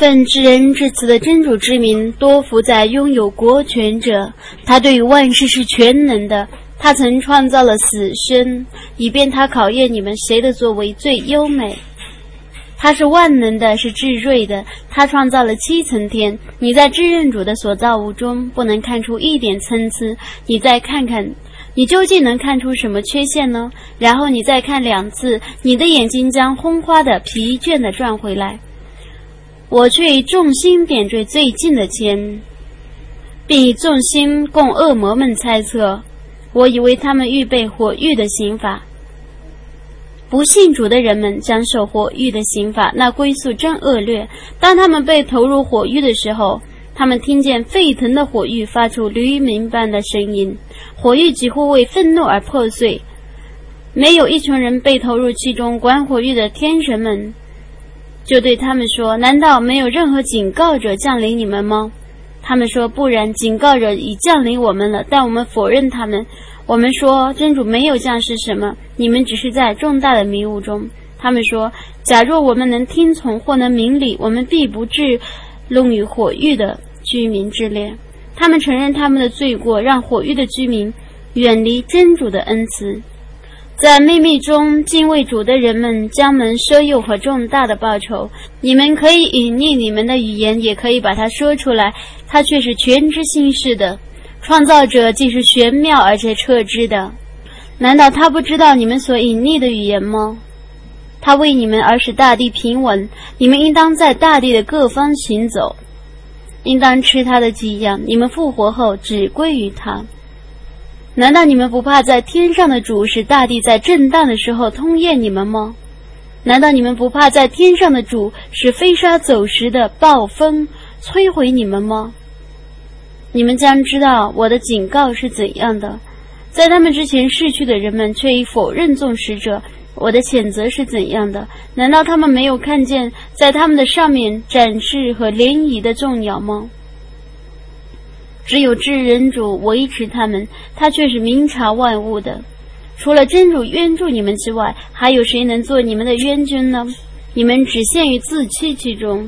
奉至仁至慈的真主之名，多福在拥有国权者，他对于万事是全能的。他曾创造了死生，以便他考验你们谁的作为最优美。他是万能的，是至睿的。他创造了7层天，你在至仁主的所造物中不能看出一点参差。你再看看，你究竟能看出什么缺陷呢？然后你再看2次，你的眼睛将轰花的疲倦地转回来。我却以众星点缀最近的天，并以众星供恶魔们猜测。我以为他们预备火狱的刑罚。不信主的人们将受火狱的刑罚，那归宿真恶劣。当他们被投入火狱的时候，他们听见沸腾的火狱发出驴鸣般的声音，火狱几乎为愤怒而破碎。没有一群人被投入其中，管火狱的天神们就对他们说，难道没有任何警告者降临你们吗？他们说，不然，警告者已降临我们了，但我们否认他们。我们说，真主没有降示什么，你们只是在重大的迷雾中。他们说，假若我们能听从或能明理，我们必不至弄于火狱的居民之列。他们承认他们的罪过，让火狱的居民远离真主的恩慈。在秘密中敬畏主的人们将能奢诱和重大的报酬。你们可以隐匿你们的语言，也可以把它说出来，它却是全知心事的。创造者既是玄妙而且彻知的，难道他不知道你们所隐匿的语言吗？他为你们而使大地平稳，你们应当在大地的各方行走，应当吃他的给养，你们复活后只归于他。难道你们不怕在天上的主使大地在震荡的时候通验你们吗？难道你们不怕在天上的主使飞沙走石的暴风摧毁你们吗？你们将知道我的警告是怎样的。在他们之前逝去的人们却已否认众使者，我的谴责是怎样的。难道他们没有看见在他们的上面展示和涟漪的众鸟吗？只有至仁主维持他们，他却是明察万物的。除了真主援助你们之外，还有谁能做你们的援军呢？你们只陷于自欺其中，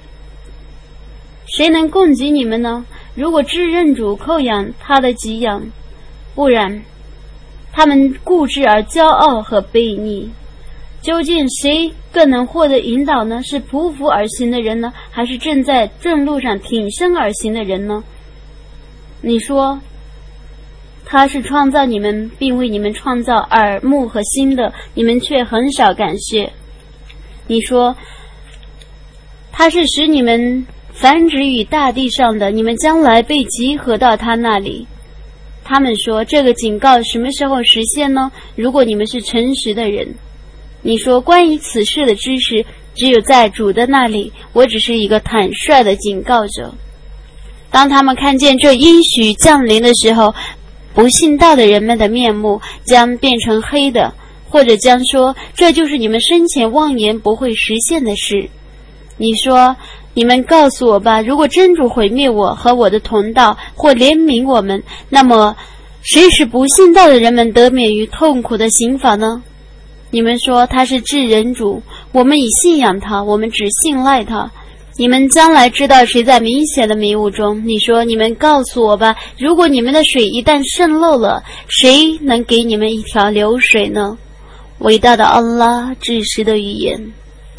谁能供给你们呢？如果至仁主扣养他的给养，不然他们固执而骄傲和悖逆。究竟谁更能获得引导呢？是匍匐而行的人呢，还是正在正路上挺身而行的人呢？你说他是创造你们并为你们创造耳目和心的，你们却很少感谢。你说他是使你们繁殖于大地上的，你们将来被集合到他那里。他们说，这个警告什么时候实现呢？如果你们是诚实的人。你说，关于此事的知识只有在主的那里，我只是一个坦率的警告者。当他们看见这应许降临的时候，不信道的人们的面目将变成黑的，或者将说，这就是你们生前妄言不会实现的事。你说，你们告诉我吧，如果真主毁灭我和我的同道，或怜悯我们，那么谁使不信道的人们得免于痛苦的刑罚呢？你们说他是至仁主，我们已信仰他，我们只信赖他。你们将来知道谁在明显的迷雾中。你说，你们告诉我吧，如果你们的水一旦渗漏了，谁能给你们一条流水呢？伟大的安拉至实的语言。